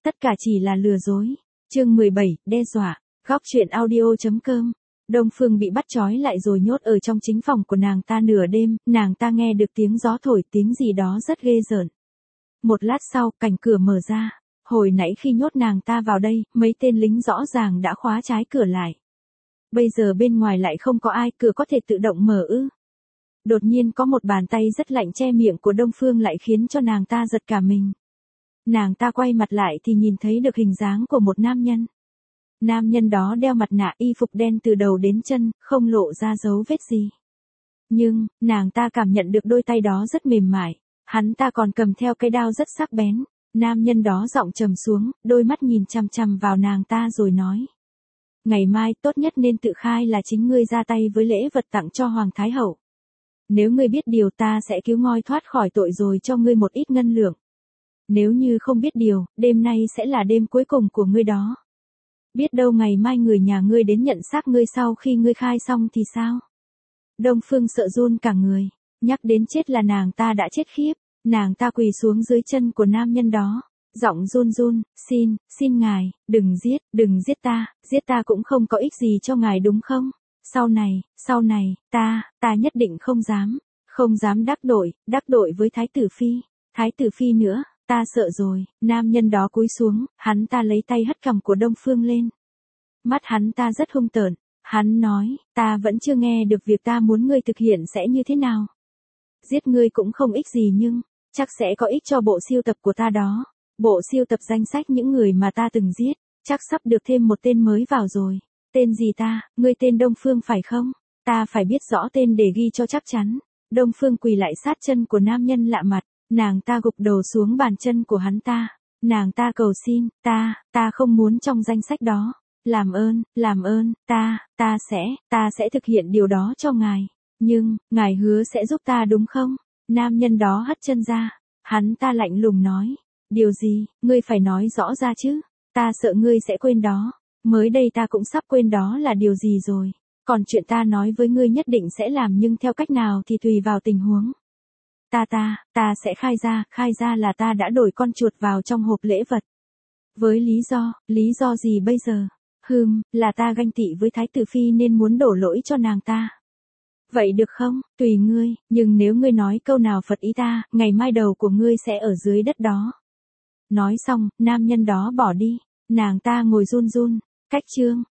tất cả chỉ là lừa dối. Chương 17, đe dọa. Góc truyện audio.com. Đông Phương bị bắt trói lại rồi nhốt ở trong chính phòng của nàng ta nửa đêm, nàng ta nghe được tiếng gió thổi, tiếng gì đó rất ghê rợn. Một lát sau, cánh cửa mở ra. Hồi nãy khi nhốt nàng ta vào đây, mấy tên lính rõ ràng đã khóa trái cửa lại. Bây giờ bên ngoài lại không có ai, cửa có thể tự động mở ư? Đột nhiên có một bàn tay rất lạnh che miệng của Đông Phương lại khiến cho nàng ta giật cả mình. Nàng ta quay mặt lại thì nhìn thấy được hình dáng của một nam nhân. Nam nhân đó đeo mặt nạ, y phục đen từ đầu đến chân, không lộ ra dấu vết gì. Nhưng, nàng ta cảm nhận được đôi tay đó rất mềm mại. Hắn ta còn cầm theo cây đao rất sắc bén. Nam nhân đó giọng trầm xuống, đôi mắt nhìn chằm chằm vào nàng ta rồi nói. Ngày mai tốt nhất nên tự khai là chính ngươi ra tay với lễ vật tặng cho Hoàng Thái Hậu. Nếu ngươi biết điều ta sẽ cứu ngôi thoát khỏi tội rồi cho ngươi một ít ngân lượng. Nếu như không biết điều, đêm nay sẽ là đêm cuối cùng của ngươi đó. Biết đâu ngày mai người nhà ngươi đến nhận xác ngươi sau khi ngươi khai xong thì sao? Đông Phương sợ run cả người, nhắc đến chết là nàng ta đã chết khiếp, nàng ta quỳ xuống dưới chân của nam nhân đó, giọng run run, xin ngài, đừng giết ta cũng không có ích gì cho ngài đúng không? Sau này, ta nhất định không dám đắc tội với Thái tử Phi nữa. Ta sợ rồi, nam nhân đó cúi xuống, hắn ta lấy tay hất cằm của Đông Phương lên. Mắt hắn ta rất hung tợn, hắn nói, ta vẫn chưa nghe được việc ta muốn ngươi thực hiện sẽ như thế nào. Giết ngươi cũng không ích gì nhưng, chắc sẽ có ích cho bộ sưu tập của ta đó. Bộ sưu tập danh sách những người mà ta từng giết, chắc sắp được thêm một tên mới vào rồi. Tên gì ta, ngươi tên Đông Phương phải không? Ta phải biết rõ tên để ghi cho chắc chắn. Đông Phương quỳ lại sát chân của nam nhân lạ mặt. Nàng ta gục đầu xuống bàn chân của hắn ta. Nàng ta cầu xin, ta không muốn trong danh sách đó. Làm ơn, ta sẽ thực hiện điều đó cho ngài. Nhưng, ngài hứa sẽ giúp ta đúng không? Nam nhân đó hất chân ra. Hắn ta lạnh lùng nói. Điều gì, ngươi phải nói rõ ra chứ. Ta sợ ngươi sẽ quên đó. Mới đây ta cũng sắp quên đó là điều gì rồi. Còn chuyện ta nói với ngươi nhất định sẽ làm nhưng theo cách nào thì tùy vào tình huống. Ta sẽ khai ra là ta đã đổi con chuột vào trong hộp lễ vật. Với lý do gì bây giờ? Là ta ganh tị với Thái tử Phi nên muốn đổ lỗi cho nàng ta. Vậy được không? Tùy ngươi, nhưng nếu ngươi nói câu nào phật ý ta, ngày mai đầu của ngươi sẽ ở dưới đất đó. Nói xong, nam nhân đó bỏ đi, nàng ta ngồi run run, cách chương.